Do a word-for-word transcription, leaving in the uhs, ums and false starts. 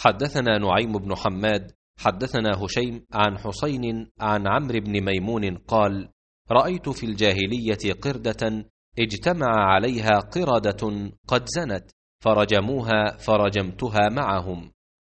حدثنا نعيم بن حماد حدثنا هشيم عن حسين عن عمرو بن ميمون قال: رأيت في الجاهلية قردة اجتمع عليها قردة قد زنت فرجموها فرجمتها معهم.